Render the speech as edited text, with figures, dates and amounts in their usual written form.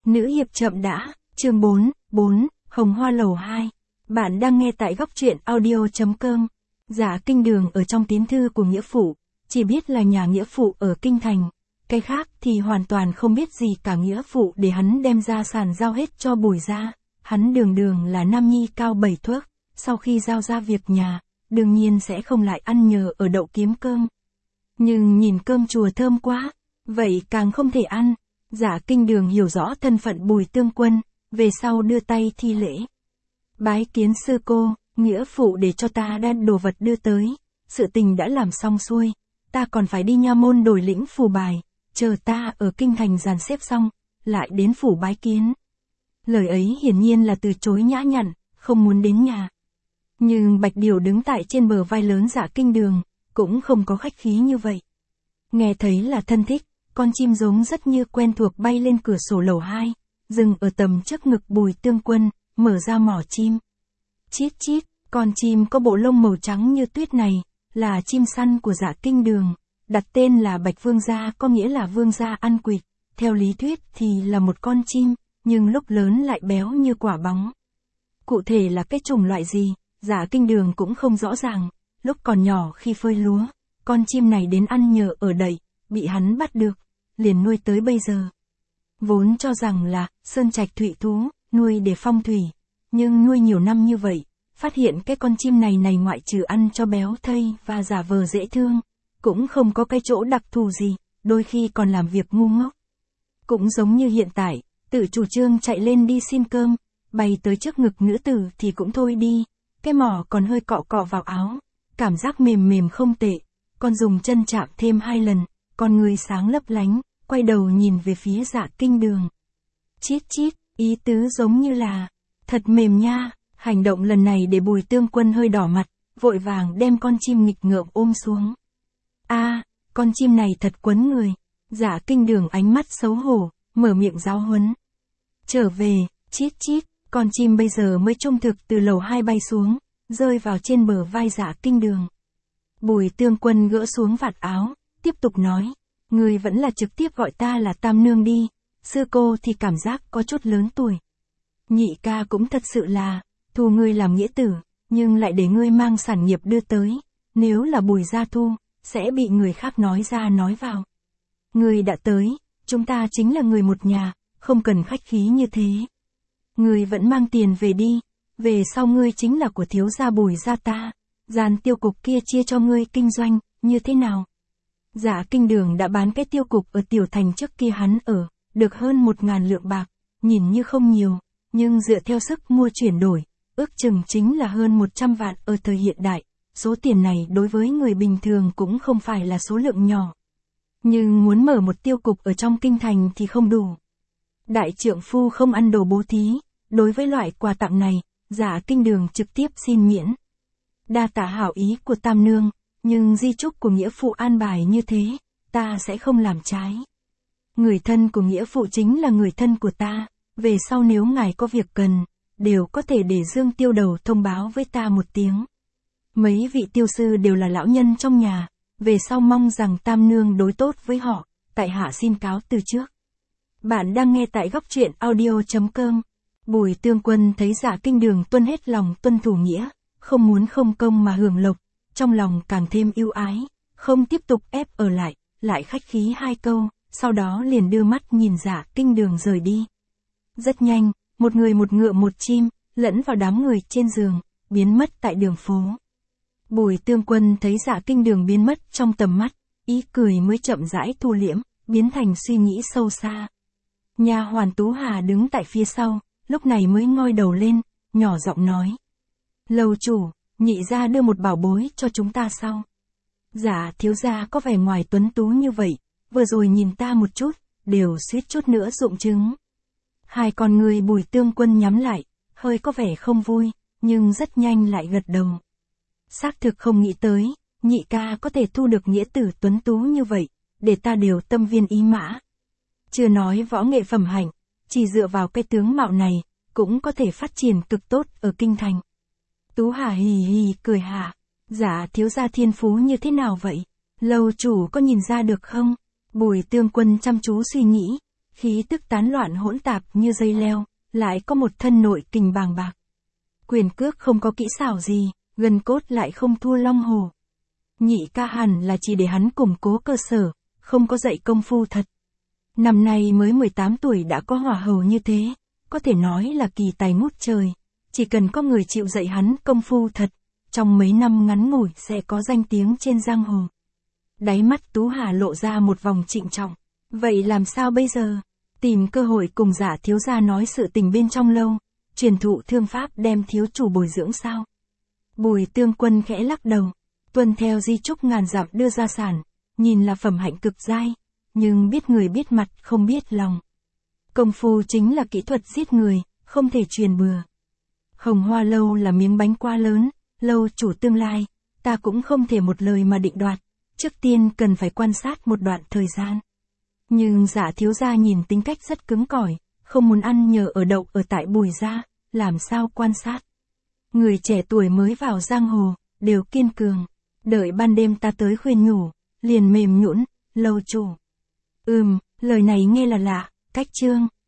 Nữ hiệp chậm đã, chương 4, Hồng Hoa Lầu 2. Bạn đang nghe tại góc truyện audio.com. Dạ Kinh Đường ở trong tín thư của nghĩa phụ, chỉ biết là nhà nghĩa phụ ở Kinh Thành. Cái khác thì hoàn toàn không biết gì cả. Nghĩa phụ để hắn đem gia sản giao hết cho Bùi gia. Hắn đường là nam nhi cao 7 thước, sau khi giao ra việc nhà, đương nhiên sẽ không lại ăn nhờ ở đậu kiếm cơm. Nhưng nhìn cơm chùa thơm quá, vậy càng không thể ăn. Dạ Kinh Đường hiểu rõ thân phận Bùi Tương Quân, về sau đưa tay thi lễ. Bái kiến sư cô, nghĩa phụ để cho ta đem đồ vật đưa tới, sự tình đã làm xong xuôi, ta còn phải đi nha môn đổi lĩnh phù bài, chờ ta ở Kinh Thành dàn xếp xong, lại đến phủ bái kiến. Lời ấy hiển nhiên là từ chối nhã nhặn, không muốn đến nhà. Nhưng Bạch Điều đứng tại trên bờ vai lớn Dạ Kinh Đường, cũng không có khách khí như vậy. Nghe thấy là thân thích, con chim giống rất như quen thuộc bay lên cửa sổ lầu 2, dừng ở tầm trước ngực Bùi Tương Quân, mở ra mỏ chim. Chít chít, con chim có bộ lông màu trắng như tuyết này, là chim săn của Dạ Kinh Đường, đặt tên là Bạch Vương Gia, có nghĩa là vương gia ăn quỵt. Theo lý thuyết thì là một con chim, nhưng lúc lớn lại béo như quả bóng. Cụ thể là cái chủng loại gì, Dạ Kinh Đường cũng không rõ ràng. Lúc còn nhỏ khi phơi lúa, con chim này đến ăn nhờ ở đậy, bị hắn bắt được, liền nuôi tới bây giờ. Vốn cho rằng là sơn trạch thủy thú, nuôi để phong thủy, nhưng nuôi nhiều năm như vậy, phát hiện cái con chim này ngoại trừ ăn cho béo thây và giả vờ dễ thương, cũng không có cái chỗ đặc thù gì, đôi khi còn làm việc ngu ngốc. Cũng giống như hiện tại, tự chủ trương chạy lên đi xin cơm, bay tới trước ngực nữ tử thì cũng thôi đi, cái mỏ còn hơi cọ cọ vào áo, cảm giác mềm không tệ, còn dùng chân chạm thêm 2 lần, con người sáng lấp lánh, quay đầu nhìn về phía Dạ Kinh Đường. Chít chít, ý tứ giống như là, thật mềm nha. Hành động lần này để Bùi Tương Quân hơi đỏ mặt, vội vàng đem con chim nghịch ngợm ôm xuống. Con chim này thật quấn người. Dạ Kinh Đường ánh mắt xấu hổ, mở miệng giáo huấn. Trở về, chít chít, con chim bây giờ mới trung thực từ lầu 2 bay xuống, rơi vào trên bờ vai Dạ Kinh Đường. Bùi Tương Quân gỡ xuống vạt áo, tiếp tục nói, người vẫn là trực tiếp gọi ta là Tam Nương đi, sư cô thì cảm giác có chút lớn tuổi. Nhị ca cũng thật sự là, thu ngươi làm nghĩa tử, nhưng lại để ngươi mang sản nghiệp đưa tới, nếu là Bùi gia thu, sẽ bị người khác nói ra nói vào. Ngươi đã tới, chúng ta chính là người một nhà, không cần khách khí như thế. Ngươi vẫn mang tiền về đi, về sau ngươi chính là của thiếu gia Bùi gia ta, gian tiêu cục kia chia cho ngươi kinh doanh, như thế nào? Dạ Kinh Đường đã bán cái tiêu cục ở Tiểu Thành trước kia hắn ở, được hơn 1.000 lượng bạc, nhìn như không nhiều, nhưng dựa theo sức mua chuyển đổi, ước chừng chính là hơn 100 vạn ở thời hiện đại, số tiền này đối với người bình thường cũng không phải là số lượng nhỏ. Nhưng muốn mở một tiêu cục ở trong kinh thành thì không đủ. Đại trượng phu không ăn đồ bố thí, đối với loại quà tặng này, Dạ Kinh Đường trực tiếp xin miễn. Đa tạ hảo ý của Tam Nương, nhưng di chúc của nghĩa phụ an bài như thế, ta sẽ không làm trái. Người thân của nghĩa phụ chính là người thân của ta, về sau nếu ngài có việc cần, đều có thể để Dương Tiêu Đầu thông báo với ta một tiếng. Mấy vị tiêu sư đều là lão nhân trong nhà, về sau mong rằng Tam Nương đối tốt với họ, tại hạ xin cáo từ trước. Bạn đang nghe tại góc truyện audio.com. Bùi Tương Quân thấy Dạ Kinh Đường tuân hết lòng tuân thủ nghĩa, không muốn không công mà hưởng lộc, trong lòng càng thêm yêu ái, không tiếp tục ép ở lại khách khí 2 câu, sau đó liền đưa mắt nhìn Dạ Kinh Đường rời đi. Rất nhanh, một người một ngựa một chim, lẫn vào đám người trên giường, biến mất tại đường phố. Bùi Tương Quân thấy Dạ Kinh Đường biến mất trong tầm mắt, ý cười mới chậm rãi thu liễm, biến thành suy nghĩ sâu xa. Nha hoàn Tú Hà đứng tại phía sau, lúc này mới ngoi đầu lên, nhỏ giọng nói. Lầu chủ, nhị gia đưa một bảo bối cho chúng ta sao? Dạ thiếu gia có vẻ ngoài tuấn tú như vậy, vừa rồi nhìn ta một chút, đều suýt chút nữa rụng trứng. Hai con người Bùi Tương Quân nhắm lại, hơi có vẻ không vui, nhưng rất nhanh lại gật đầu. Xác thực không nghĩ tới, nhị ca có thể thu được nghĩa tử tuấn tú như vậy, để ta đều tâm viên ý mã. Chưa nói võ nghệ phẩm hạnh, chỉ dựa vào cái tướng mạo này, cũng có thể phát triển cực tốt ở kinh thành. Tú Hà hì hì cười hạ, dạ thiếu gia thiên phú như thế nào vậy? Lầu chủ có nhìn ra được không? Bùi Tương Quân chăm chú suy nghĩ, khí tức tán loạn hỗn tạp như dây leo, lại có một thân nội kình bàng bạc. Quyền cước không có kỹ xảo gì, gân cốt lại không thua Long Hồ. Nhị ca hẳn là chỉ để hắn củng cố cơ sở, không có dạy công phu thật. Năm nay mới 18 tuổi đã có hỏa hầu như thế, có thể nói là kỳ tài ngút trời. Chỉ cần có người chịu dạy hắn công phu thật, trong mấy năm ngắn ngủi sẽ có danh tiếng trên giang hồ. Đáy mắt Tú Hà lộ ra một vòng trịnh trọng. Vậy làm sao bây giờ? Tìm cơ hội cùng Dạ thiếu gia nói sự tình bên trong lâu, truyền thụ thương pháp đem thiếu chủ bồi dưỡng sao? Bùi Tương Quân khẽ lắc đầu, tuân theo di chúc ngàn dặm đưa ra sản, nhìn là phẩm hạnh cực giai, nhưng biết người biết mặt không biết lòng. Công phu chính là kỹ thuật giết người, không thể truyền bừa. Hồng Hoa lâu là miếng bánh quá lớn, lâu chủ tương lai, ta cũng không thể một lời mà định đoạt, trước tiên cần phải quan sát một đoạn thời gian. Nhưng Dạ thiếu gia nhìn tính cách rất cứng cỏi, không muốn ăn nhờ ở đậu ở tại Bùi gia, làm sao quan sát. Người trẻ tuổi mới vào giang hồ, đều kiên cường, đợi ban đêm ta tới khuyên nhủ, liền mềm nhũn, lâu chủ. Lời này nghe là lạ, cách chương.